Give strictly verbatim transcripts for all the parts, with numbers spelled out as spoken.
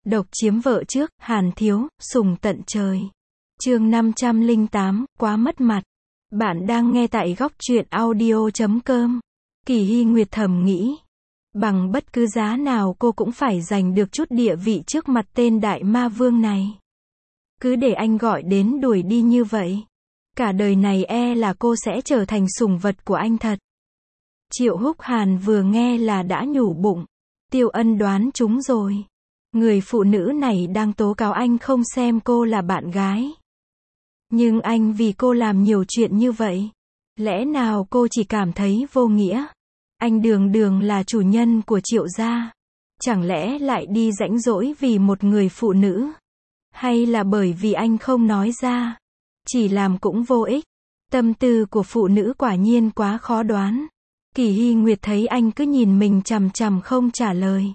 Độc chiếm vợ trước, Hàn Thiếu, sùng tận trời. Chương năm trăm lẻ tám, quá mất mặt. Bạn đang nghe tại góc truyện audio chấm com. Kỳ Hy Nguyệt thầm nghĩ, bằng bất cứ giá nào cô cũng phải giành được chút địa vị trước mặt tên đại ma vương này. Cứ để anh gọi đến đuổi đi như vậy, cả đời này e là cô sẽ trở thành sủng vật của anh thật. Triệu Húc Hàn vừa nghe là đã nhủ bụng, Tiêu Ân đoán trúng rồi. Người phụ nữ này đang tố cáo anh không xem cô là bạn gái. Nhưng anh vì cô làm nhiều chuyện như vậy. Lẽ nào cô chỉ cảm thấy vô nghĩa? Anh đường đường là chủ nhân của Triệu gia. Chẳng lẽ lại đi rãnh rỗi vì một người phụ nữ? Hay là bởi vì anh không nói ra? Chỉ làm cũng vô ích. Tâm tư của phụ nữ quả nhiên quá khó đoán. Kỳ Hy Nguyệt thấy anh cứ nhìn mình chằm chằm không trả lời.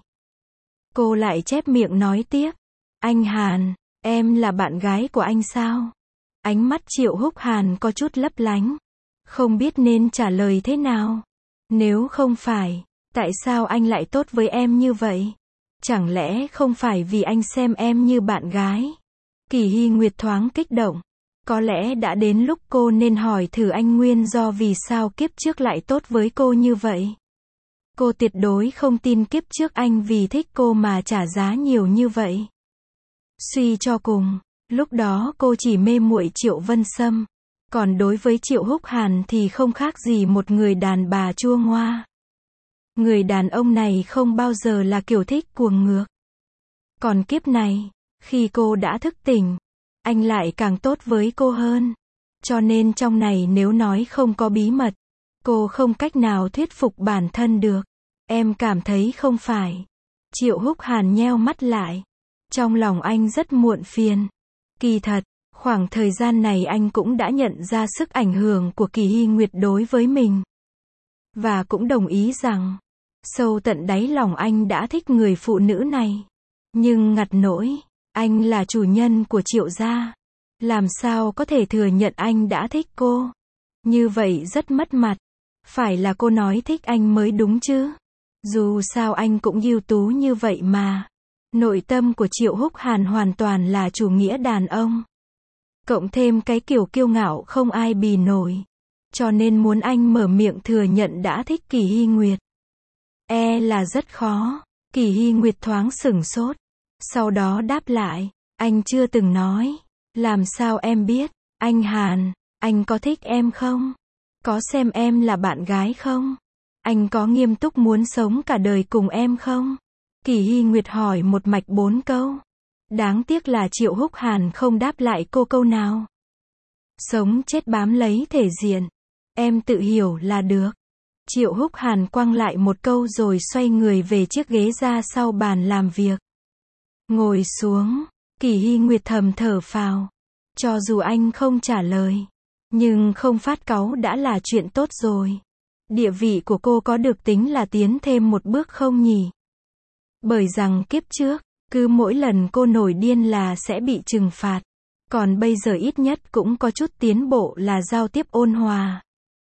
Cô lại chép miệng nói tiếp. Anh Hàn, em là bạn gái của anh sao? Ánh mắt Triệu Húc Hàn có chút lấp lánh. Không biết nên trả lời thế nào. Nếu không phải, tại sao anh lại tốt với em như vậy? Chẳng lẽ không phải vì anh xem em như bạn gái? Kỳ Hy Nguyệt thoáng kích động. Có lẽ đã đến lúc cô nên hỏi thử anh nguyên do vì sao kiếp trước lại tốt với cô như vậy. Cô tuyệt đối không tin kiếp trước anh vì thích cô mà trả giá nhiều như vậy. Suy cho cùng, lúc đó cô chỉ mê muội Triệu Vân Sâm. Còn đối với Triệu Húc Hàn thì không khác gì một người đàn bà chua ngoa. Người đàn ông này không bao giờ là kiểu thích cuồng ngược. Còn kiếp này, khi cô đã thức tỉnh, anh lại càng tốt với cô hơn. Cho nên trong này nếu nói không có bí mật, cô không cách nào thuyết phục bản thân được. Em cảm thấy không phải. Triệu Húc Hàn nheo mắt lại. Trong lòng anh rất muộn phiền. Kỳ thật, khoảng thời gian này anh cũng đã nhận ra sức ảnh hưởng của Kỳ Hy Nguyệt đối với mình. Và cũng đồng ý rằng, sâu tận đáy lòng anh đã thích người phụ nữ này. Nhưng ngặt nỗi, anh là chủ nhân của Triệu gia. Làm sao có thể thừa nhận anh đã thích cô? Như vậy rất mất mặt. Phải là cô nói thích anh mới đúng chứ. Dù sao anh cũng ưu tú như vậy mà. Nội tâm của Triệu Húc Hàn hoàn toàn là chủ nghĩa đàn ông. Cộng thêm cái kiểu kiêu ngạo không ai bì nổi. Cho nên muốn anh mở miệng thừa nhận đã thích Kỳ Hy Nguyệt. E là rất khó. Kỳ Hy Nguyệt thoáng sửng sốt. Sau đó đáp lại, anh chưa từng nói. Làm sao em biết? Anh Hàn, anh có thích em không? Có xem em là bạn gái không? Anh có nghiêm túc muốn sống cả đời cùng em không? Kỳ Hy Nguyệt hỏi một mạch bốn câu. Đáng tiếc là Triệu Húc Hàn không đáp lại cô câu nào. Sống chết bám lấy thể diện. Em tự hiểu là được. Triệu Húc Hàn quăng lại một câu rồi xoay người về chiếc ghế ra sau bàn làm việc. Ngồi xuống, Kỳ Hy Nguyệt thầm thở phào. Cho dù anh không trả lời, nhưng không phát cáu đã là chuyện tốt rồi. Địa vị của cô có được tính là tiến thêm một bước không nhỉ? Bởi rằng kiếp trước, cứ mỗi lần cô nổi điên là sẽ bị trừng phạt. Còn bây giờ ít nhất cũng có chút tiến bộ là giao tiếp ôn hòa.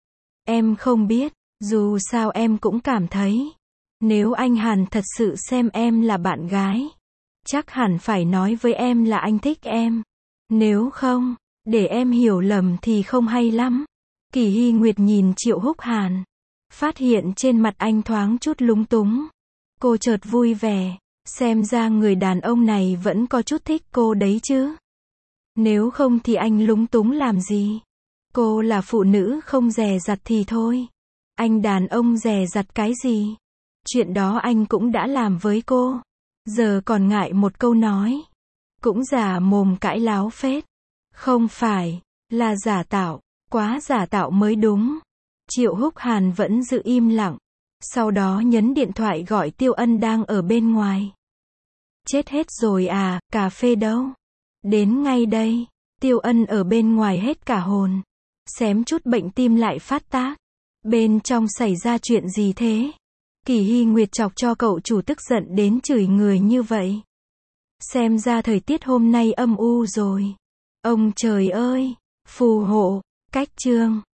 Em không biết, dù sao em cũng cảm thấy, nếu anh Hàn thật sự xem em là bạn gái, chắc hẳn phải nói với em là anh thích em. Nếu không, để em hiểu lầm thì không hay lắm. Kỳ Hy Nguyệt nhìn Triệu Húc Hàn. Phát hiện trên mặt anh thoáng chút lúng túng. Cô chợt vui vẻ. Xem ra người đàn ông này vẫn có chút thích cô đấy chứ. Nếu không thì anh lúng túng làm gì? Cô là phụ nữ không dè dặt thì thôi. Anh đàn ông dè dặt cái gì? Chuyện đó anh cũng đã làm với cô. Giờ còn ngại một câu nói. Cũng giả mồm cãi láo phết. Không phải, là giả tạo. Quá giả tạo mới đúng. Triệu Húc Hàn vẫn giữ im lặng. Sau đó nhấn điện thoại gọi Tiêu Ân đang ở bên ngoài. Chết hết rồi à, cà phê đâu? Đến ngay đây. Tiêu Ân ở bên ngoài hết cả hồn. Xém chút bệnh tim lại phát tác. Bên trong xảy ra chuyện gì thế? Kỳ Hy Nguyệt chọc cho cậu chủ tức giận đến chửi người như vậy. Xem ra thời tiết hôm nay âm u rồi. Ông trời ơi, phù hộ, cách chương.